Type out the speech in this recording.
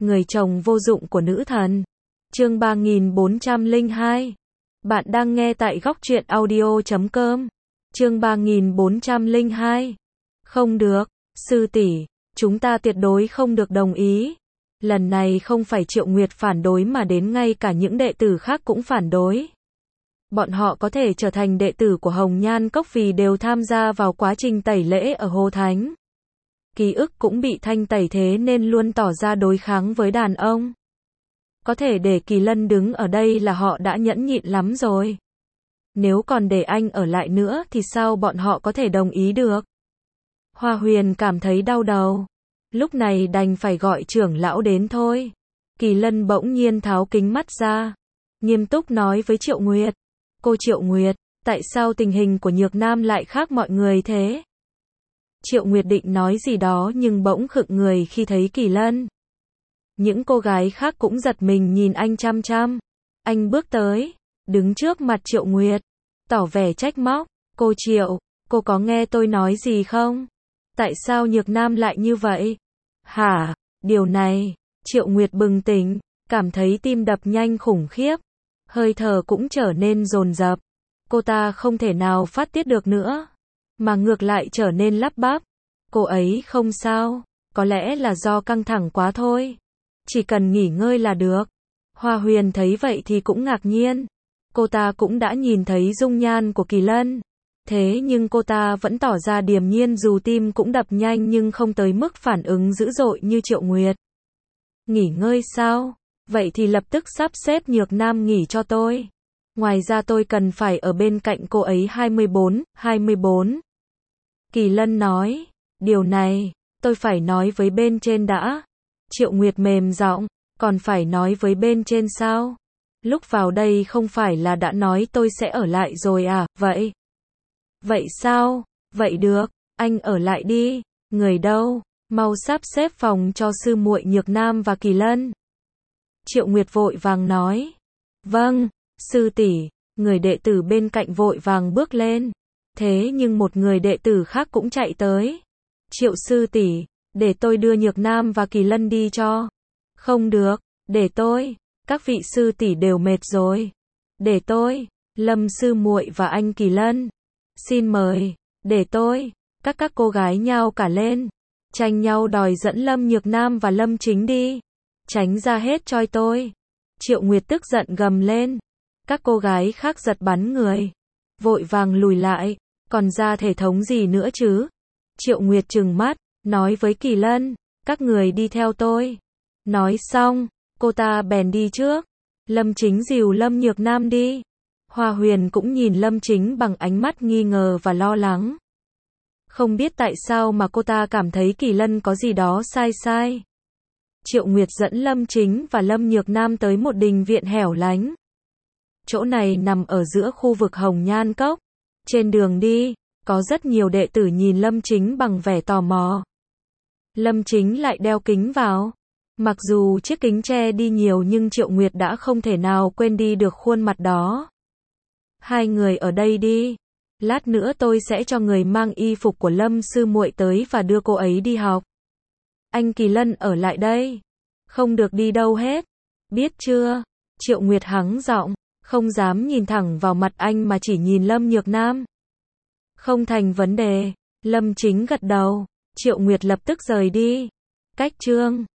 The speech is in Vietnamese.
người chồng vô dụng của nữ thần. Chương 3402. Bạn đang nghe tại góc truyện audio.com. Chương 3402. Không được, sư tỷ, chúng ta tuyệt đối không được đồng ý. Lần này không phải Triệu Nguyệt phản đối mà đến ngay cả những đệ tử khác cũng phản đối. Bọn họ có thể trở thành đệ tử của Hồng Nhan Cốc vì đều tham gia vào quá trình tẩy lễ ở Hồ Thánh. Ký ức cũng bị thanh tẩy thế nên luôn tỏ ra đối kháng với đàn ông. Có thể để Kỳ Lân đứng ở đây là họ đã nhẫn nhịn lắm rồi. Nếu còn để anh ở lại nữa thì sao bọn họ có thể đồng ý được? Hoa Huyền cảm thấy đau đầu. Lúc này đành phải gọi trưởng lão đến thôi. Kỳ Lân bỗng nhiên tháo kính mắt ra. Nghiêm túc nói với Triệu Nguyệt. Cô Triệu Nguyệt, tại sao tình hình của Nhược Nam lại khác mọi người thế? Triệu Nguyệt định nói gì đó nhưng bỗng khựng người khi thấy Kỳ Lân. Những cô gái khác cũng giật mình nhìn anh chăm chăm. Anh bước tới, đứng trước mặt Triệu Nguyệt, tỏ vẻ trách móc. Cô Triệu, cô có nghe tôi nói gì không? Tại sao Nhược Nam lại như vậy? Hả, điều này, Triệu Nguyệt bừng tỉnh, cảm thấy tim đập nhanh khủng khiếp. Hơi thở cũng trở nên dồn dập. Cô ta không thể nào phát tiết được nữa, mà ngược lại trở nên lắp bắp. Cô ấy không sao, có lẽ là do căng thẳng quá thôi. Chỉ cần nghỉ ngơi là được. Hoa Huyền thấy vậy thì cũng ngạc nhiên. Cô ta cũng đã nhìn thấy dung nhan của Kỳ Lân. Thế nhưng cô ta vẫn tỏ ra điềm nhiên dù tim cũng đập nhanh nhưng không tới mức phản ứng dữ dội như Triệu Nguyệt. Nghỉ ngơi sao? Vậy thì lập tức sắp xếp Nhược Nam nghỉ cho tôi. Ngoài ra tôi cần phải ở bên cạnh cô ấy 24. Kỳ Lân nói, điều này, tôi phải nói với bên trên đã. Triệu Nguyệt mềm giọng, còn phải nói với bên trên sao? Lúc vào đây không phải là đã nói tôi sẽ ở lại rồi à, vậy? Vậy sao? Vậy được, anh ở lại đi. Người đâu? Mau sắp xếp phòng cho sư muội Nhược Nam và Kỳ Lân. Triệu Nguyệt vội vàng nói. Vâng, sư tỷ. Người đệ tử bên cạnh vội vàng bước lên. Thế nhưng một người đệ tử khác cũng chạy tới. Triệu sư tỷ, để tôi đưa Nhược Nam và Kỳ Lân đi cho. Không được, để tôi. Các vị sư tỷ đều mệt rồi. Để tôi. Lâm sư muội và anh Kỳ Lân. Xin mời, để tôi. Các cô gái nhao cả lên. Tranh nhau đòi dẫn Lâm Nhược Nam và Lâm Chính đi. Tránh ra hết choi tôi. Triệu Nguyệt tức giận gầm lên. Các cô gái khác giật bắn người. Vội vàng lùi lại. Còn ra thể thống gì nữa chứ? Triệu Nguyệt trừng mắt, nói với Kỳ Lân. Các người đi theo tôi. Nói xong, cô ta bèn đi trước. Lâm Chính dìu Lâm Nhược Nam đi. Hoa Huyền cũng nhìn Lâm Chính bằng ánh mắt nghi ngờ và lo lắng. Không biết tại sao mà cô ta cảm thấy Kỳ Lân có gì đó sai. Triệu Nguyệt dẫn Lâm Chính và Lâm Nhược Nam tới một đình viện hẻo lánh. Chỗ này nằm ở giữa khu vực Hồng Nhan Cốc. Trên đường đi, có rất nhiều đệ tử nhìn Lâm Chính bằng vẻ tò mò. Lâm Chính lại đeo kính vào. Mặc dù chiếc kính che đi nhiều nhưng Triệu Nguyệt đã không thể nào quên đi được khuôn mặt đó. Hai người ở đây đi. Lát nữa tôi sẽ cho người mang y phục của Lâm sư muội tới và đưa cô ấy đi học. Anh Kỳ Lân ở lại đây. Không được đi đâu hết. Biết chưa? Triệu Nguyệt hắng giọng, không dám nhìn thẳng vào mặt anh mà chỉ nhìn Lâm Nhược Nam. Không thành vấn đề. Lâm Chính gật đầu. Triệu Nguyệt lập tức rời đi. Cách chương